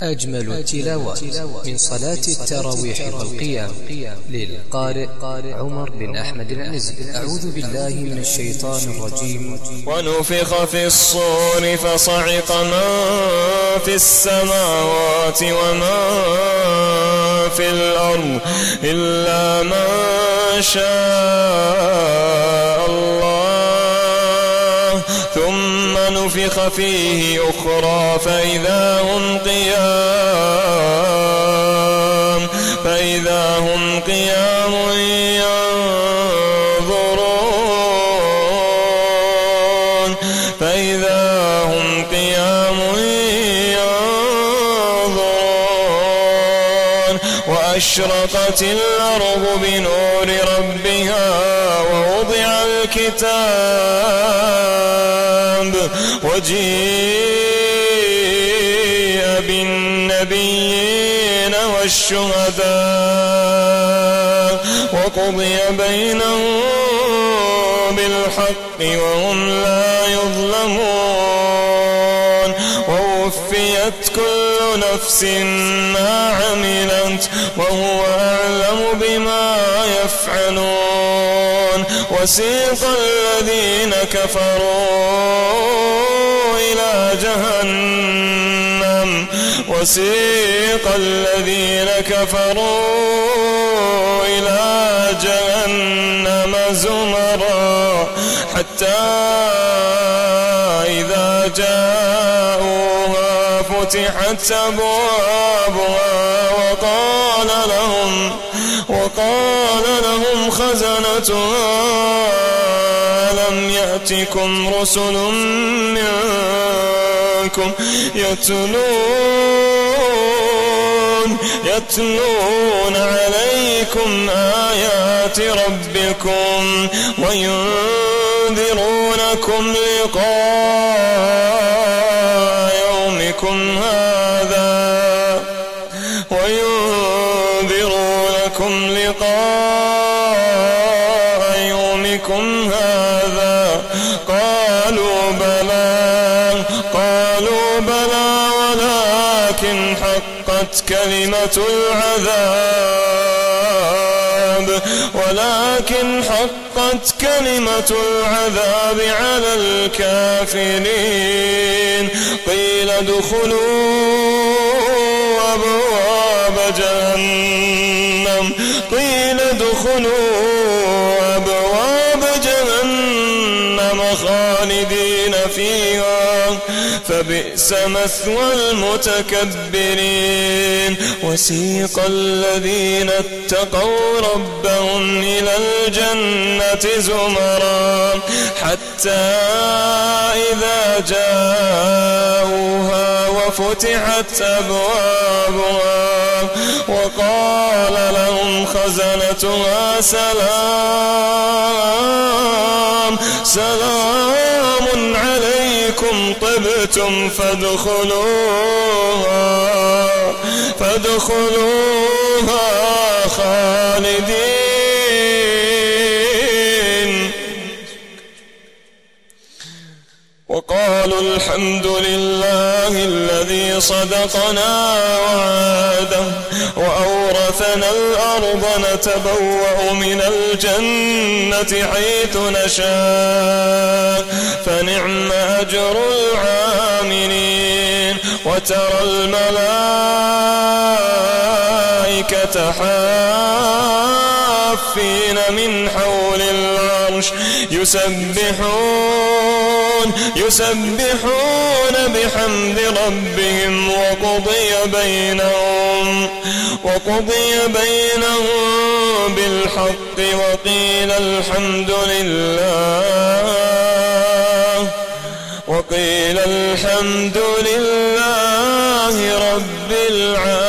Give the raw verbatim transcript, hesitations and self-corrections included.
أجمل التلاوات من صلاة التراويح والقيام للقارئ عمر بن أحمد العزي. أعوذ بالله من الشيطان الرجيم. ونفخ في الصور فصعق من في السماوات ومن في الأرض إلا من شاء الله ثم نفخ فيه أخرى فإذا هم قيام فإذا هم قيام ينظرون فإذا هم قيام ينظرون وأشرقت الأرض بنور ربها ووضع الكتاب وجيء بالنبيين والشهداء وقضي بينهم بالحق وهم لا يظلمون ووفيت كل نفس ما عملت وهو أعلم بما يفعلون. وسيق الذين كفروا إلى جهنم وسيق الذين كفروا إلى جهنم زمرا حتى إذا جاءوها فتحت أبوابها وقال لهم وقال لهم خزنتها ألم يأتكم رسل منكم يتلون يتلون عليكم آيات ربكم وينذرونكم لقاء يومكم هذا وينذرونكم لقاء يومكم هذا قالوا بلى قالوا بلى ولكن حقت كلمة العذاب ولكن حقت كلمة العذاب على الكافرين. قيل ادخلوا أبواب جهنم قيل ادخلوا أبواب جهنم خالدين فيها فبئس مثوى المتكبرين. وسيق الذين اتقوا ربهم إلى الجنة زمرا حتى إذا جاءوها وفتحت أبوابها وقال لهم خزنتها سلام سلام عليكم طبتم فادخلوها فادخلوها خالدين. وقالوا الحمد لله الذي صدقنا وعاده وأورثنا الأرض نتبوأ من الجنة حيث نشاء فنعم أجر العاملين. وترى الملائكة حافين من حول العرش يسبحون يسبحون بحمد ربهم وقضي بينهم وقضي بينهم بالحق وقيل الحمد لله وقيل الحمد لله رب العالمين.